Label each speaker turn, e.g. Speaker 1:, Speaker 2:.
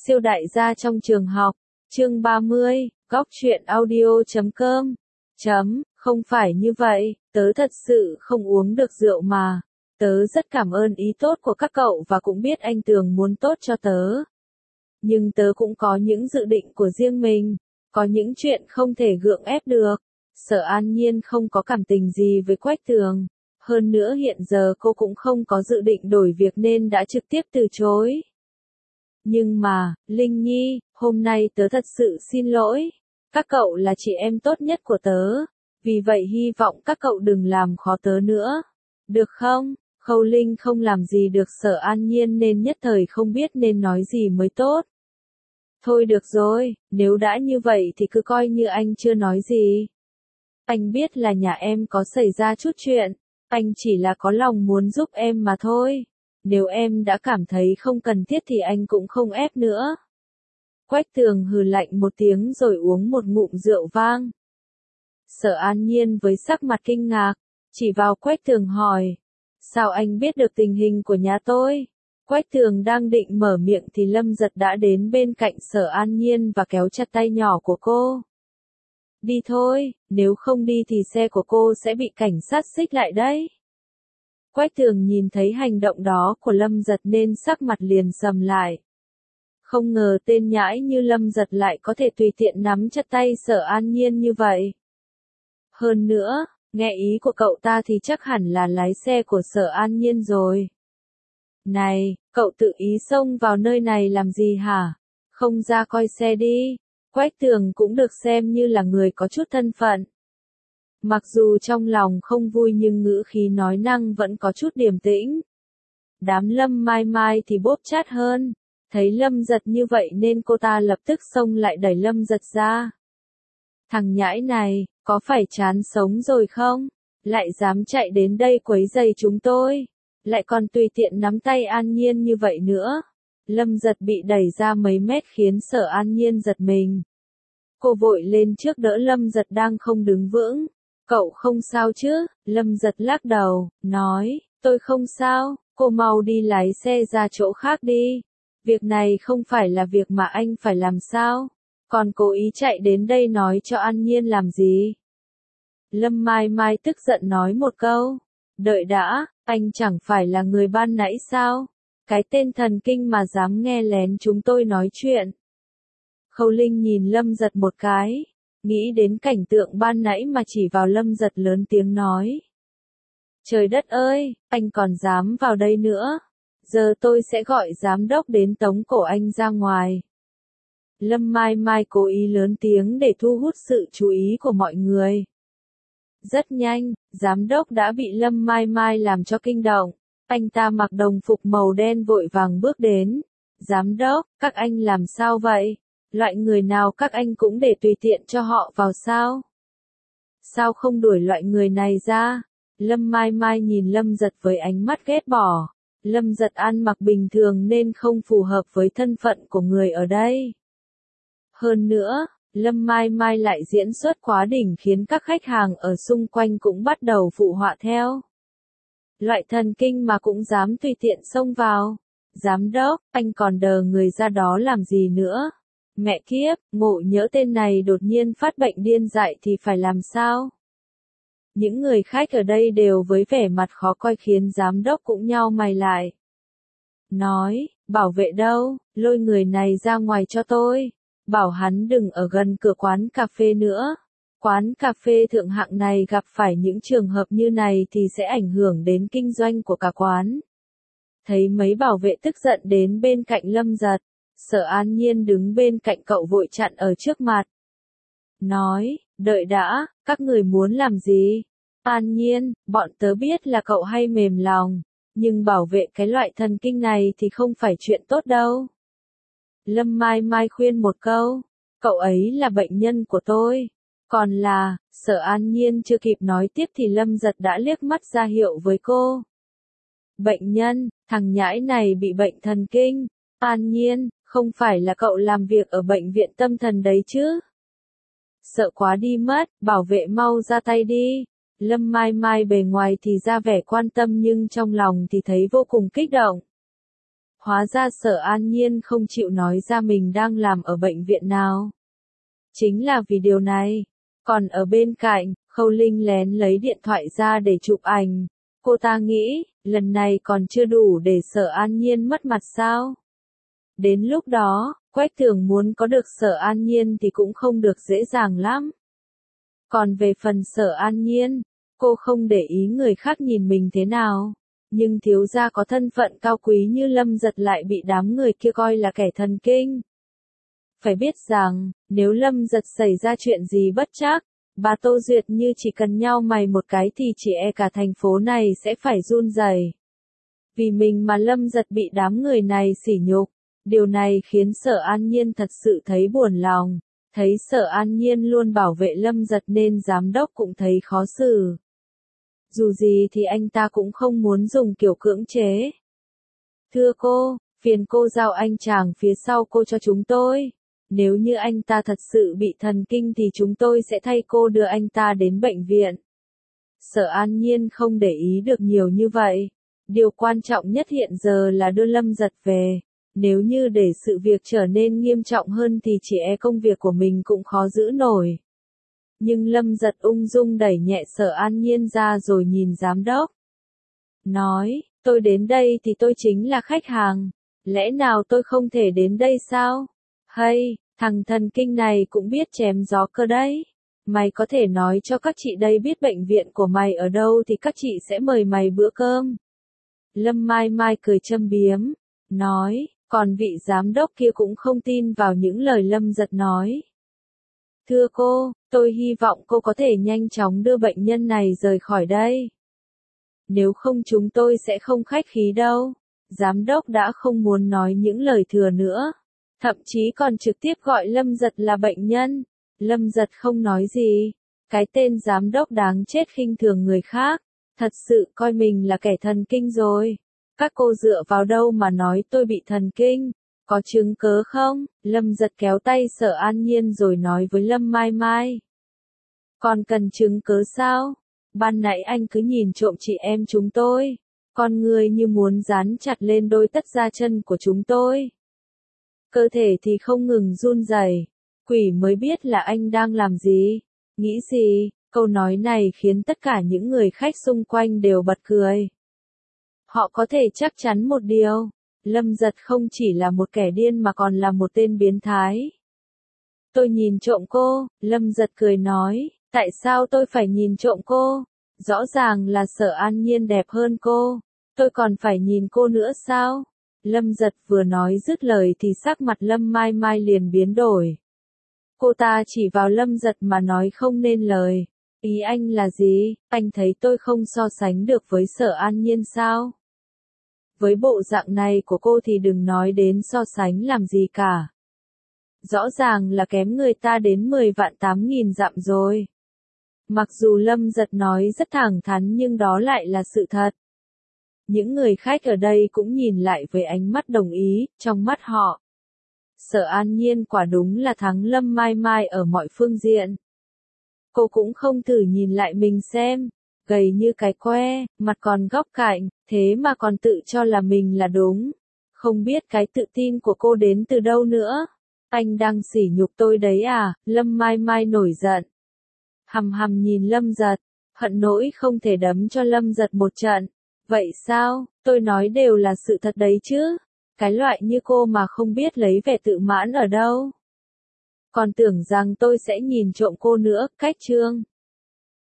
Speaker 1: Siêu đại gia trong trường học, chương 30, góc truyện audio.com. Không phải như vậy, tớ thật sự không uống được rượu mà. Tớ rất cảm ơn ý tốt của các cậu và cũng biết anh Tường muốn tốt cho tớ. Nhưng tớ cũng có những dự định của riêng mình, có những chuyện không thể gượng ép được. Sở An Nhiên không có cảm tình gì với Quách Tường. Hơn nữa hiện giờ cô cũng không có dự định đổi việc nên đã trực tiếp từ chối. Nhưng mà, Linh Nhi, hôm nay tớ thật sự xin lỗi. Các cậu là chị em tốt nhất của tớ. Vì vậy hy vọng các cậu đừng làm khó tớ nữa. Được không? Khâu Linh không làm gì được Sở An Nhiên nên nhất thời không biết nên nói gì mới tốt. Thôi được rồi, nếu đã như vậy thì cứ coi như anh chưa nói gì. Anh biết là nhà em có xảy ra chút chuyện. Anh chỉ là có lòng muốn giúp em mà thôi. Nếu em đã cảm thấy không cần thiết thì anh cũng không ép nữa. Quách Tường hừ lạnh một tiếng rồi uống một ngụm rượu vang. Sở An Nhiên với sắc mặt kinh ngạc, chỉ vào Quách Tường hỏi. Sao anh biết được tình hình của nhà tôi? Quách Tường đang định mở miệng thì Lâm Giật đã đến bên cạnh Sở An Nhiên và kéo chặt tay nhỏ của cô. Đi thôi, nếu không đi thì xe của cô sẽ bị cảnh sát xích lại đấy. Quách Tường nhìn thấy hành động đó của Lâm Giật nên sắc mặt liền sầm lại. Không ngờ tên nhãi như Lâm Giật lại có thể tùy tiện nắm chặt tay Sở An Nhiên như vậy. Hơn nữa, nghe ý của cậu ta thì chắc hẳn là lái xe của Sở An Nhiên rồi. Này, cậu tự ý xông vào nơi này làm gì hả? Không ra coi xe đi. Quách Tường cũng được xem như là người có chút thân phận. Mặc dù trong lòng không vui nhưng ngữ khí nói năng vẫn có chút điềm tĩnh. Đám Lâm Mai Mai thì bốp chát hơn. Thấy Lâm Giật như vậy nên cô ta lập tức xông lại đẩy Lâm Giật ra. Thằng nhãi này, có phải chán sống rồi không? Lại dám chạy đến đây quấy rầy chúng tôi. Lại còn tùy tiện nắm tay An Nhiên như vậy nữa. Lâm Giật bị đẩy ra mấy mét khiến Sở An Nhiên giật mình. Cô vội lên trước đỡ Lâm Giật đang không đứng vững. Cậu không sao chứ? Lâm Giật lắc đầu, nói, tôi không sao, cô mau đi lái xe ra chỗ khác đi. Việc này không phải là việc mà anh phải làm sao? Còn cố ý chạy đến đây nói cho An Nhiên làm gì? Lâm Mai Mai tức giận nói một câu. Đợi đã, anh chẳng phải là người ban nãy sao? Cái tên thần kinh mà dám nghe lén chúng tôi nói chuyện. Khâu Linh nhìn Lâm Giật một cái, nghĩ đến cảnh tượng ban nãy mà chỉ vào Lâm Giật lớn tiếng nói. Trời đất ơi, anh còn dám vào đây nữa. Giờ tôi sẽ gọi giám đốc đến tống cổ anh ra ngoài. Lâm Mai Mai cố ý lớn tiếng để thu hút sự chú ý của mọi người. Rất nhanh, giám đốc đã bị Lâm Mai Mai làm cho kinh động. Anh ta mặc đồng phục màu đen vội vàng bước đến. Giám đốc, các anh làm sao vậy? Loại người nào các anh cũng để tùy tiện cho họ vào sao? Sao không đuổi loại người này ra? Lâm Mai Mai nhìn Lâm Giật với ánh mắt ghét bỏ. Lâm Giật ăn mặc bình thường nên không phù hợp với thân phận của người ở đây. Hơn nữa, Lâm Mai Mai lại diễn xuất quá đỉnh khiến các khách hàng ở xung quanh cũng bắt đầu phụ họa theo. Loại thần kinh mà cũng dám tùy tiện xông vào. Giám đốc, anh còn đờ người ra đó làm gì nữa? Mẹ kiếp, ngộ nhỡ tên này đột nhiên phát bệnh điên dại thì phải làm sao? Những người khách ở đây đều với vẻ mặt khó coi khiến giám đốc cũng nhao mày lại. Nói, bảo vệ đâu, lôi người này ra ngoài cho tôi. Bảo hắn đừng ở gần cửa quán cà phê nữa. Quán cà phê thượng hạng này gặp phải những trường hợp như này thì sẽ ảnh hưởng đến kinh doanh của cả quán. Thấy mấy bảo vệ tức giận đến bên cạnh Lâm Giật. Sở An Nhiên đứng bên cạnh cậu vội chặn ở trước mặt. Nói, đợi đã, các người muốn làm gì? An Nhiên, bọn tớ biết là cậu hay mềm lòng, nhưng bảo vệ cái loại thần kinh này thì không phải chuyện tốt đâu. Lâm Mai Mai khuyên một câu, cậu ấy là bệnh nhân của tôi. Còn là, Sở An Nhiên chưa kịp nói tiếp thì Lâm Giật đã liếc mắt ra hiệu với cô. Bệnh nhân, thằng nhãi này bị bệnh thần kinh. An Nhiên, không phải là cậu làm việc ở bệnh viện tâm thần đấy chứ? Sợ quá đi mất, bảo vệ mau ra tay đi. Lâm Mai Mai bề ngoài thì ra vẻ quan tâm nhưng trong lòng thì thấy vô cùng kích động. Hóa ra Sở An Nhiên không chịu nói ra mình đang làm ở bệnh viện nào. Chính là vì điều này. Còn ở bên cạnh, Khâu Linh lén lấy điện thoại ra để chụp ảnh. Cô ta nghĩ, lần này còn chưa đủ để Sở An Nhiên mất mặt sao? Đến lúc đó, Quách Tường muốn có được Sở An Nhiên thì cũng không được dễ dàng lắm. Còn về phần Sở An Nhiên, cô không để ý người khác nhìn mình thế nào. Nhưng thiếu gia có thân phận cao quý như Lâm Giật lại bị đám người kia coi là kẻ thần kinh. Phải biết rằng, nếu Lâm Giật xảy ra chuyện gì bất trắc, bà Tô Duyệt như chỉ cần nhao mày một cái thì chỉ e cả thành phố này sẽ phải run rẩy. Vì mình mà Lâm Giật bị đám người này sỉ nhục, điều này khiến Sở An Nhiên thật sự thấy buồn lòng. Thấy Sở An Nhiên luôn bảo vệ Lâm Giật nên giám đốc cũng thấy khó xử. Dù gì thì anh ta cũng không muốn dùng kiểu cưỡng chế. Thưa cô, phiền cô giao anh chàng phía sau cô cho chúng tôi. Nếu như anh ta thật sự bị thần kinh thì chúng tôi sẽ thay cô đưa anh ta đến bệnh viện. Sở An Nhiên không để ý được nhiều như vậy. Điều quan trọng nhất hiện giờ là đưa Lâm Giật về. Nếu như để sự việc trở nên nghiêm trọng hơn thì chỉ e công việc của mình cũng khó giữ nổi. Nhưng Lâm Giật ung dung đẩy nhẹ Sở An Nhiên ra rồi nhìn giám đốc. Nói, tôi đến đây thì tôi chính là khách hàng. Lẽ nào tôi không thể đến đây sao? Hay, thằng thần kinh này cũng biết chém gió cơ đấy. Mày có thể nói cho các chị đây biết bệnh viện của mày ở đâu thì các chị sẽ mời mày bữa cơm. Lâm Mai Mai cười châm biếm, nói, còn vị giám đốc kia cũng không tin vào những lời Lâm Giật nói. Thưa cô, tôi hy vọng cô có thể nhanh chóng đưa bệnh nhân này rời khỏi đây. Nếu không chúng tôi sẽ không khách khí đâu. Giám đốc đã không muốn nói những lời thừa nữa. Thậm chí còn trực tiếp gọi Lâm Giật là bệnh nhân. Lâm Giật không nói gì. Cái tên giám đốc đáng chết khinh thường người khác. Thật sự coi mình là kẻ thần kinh rồi. Các cô dựa vào đâu mà nói tôi bị thần kinh? Có chứng cớ không? Lâm Giật kéo tay Sở An Nhiên rồi nói với Lâm Mai Mai. Còn cần chứng cớ sao? Ban nãy anh cứ nhìn trộm chị em chúng tôi. Con người như muốn dán chặt lên đôi tất da chân của chúng tôi. Cơ thể thì không ngừng run rẩy. Quỷ mới biết là anh đang làm gì. Nghĩ gì? Câu nói này khiến tất cả những người khách xung quanh đều bật cười. Họ có thể chắc chắn một điều. Lâm Giật không chỉ là một kẻ điên mà còn là một tên biến thái. Tôi nhìn trộm cô, Lâm Giật cười nói, tại sao tôi phải nhìn trộm cô? Rõ ràng là Sở An Nhiên đẹp hơn cô, tôi còn phải nhìn cô nữa sao? Lâm Giật vừa nói dứt lời thì sắc mặt Lâm Mai Mai liền biến đổi. Cô ta chỉ vào Lâm Giật mà nói không nên lời. Ý anh là gì? Anh thấy tôi không so sánh được với Sở An Nhiên sao? Với bộ dạng này của cô thì đừng nói đến so sánh làm gì cả. Rõ ràng là kém người ta đến 10 vạn 8.000 dặm rồi. Mặc dù Lâm Giật nói rất thẳng thắn nhưng đó lại là sự thật. Những người khách ở đây cũng nhìn lại với ánh mắt đồng ý, trong mắt họ. Sở An Nhiên quả đúng là thắng Lâm Mai Mai ở mọi phương diện. Cô cũng không thử nhìn lại mình xem. Gầy như cái que, mặt còn góc cạnh, thế mà còn tự cho là mình là đúng. Không biết cái tự tin của cô đến từ đâu nữa. Anh đang sỉ nhục tôi đấy à? Lâm Mai Mai nổi giận. Hằm hằm nhìn Lâm Giật, hận nỗi không thể đấm cho Lâm Giật một trận. Vậy sao? Tôi nói đều là sự thật đấy chứ. Cái loại như cô mà không biết lấy vẻ tự mãn ở đâu. Còn tưởng rằng tôi sẽ nhìn trộm cô nữa, cách chương.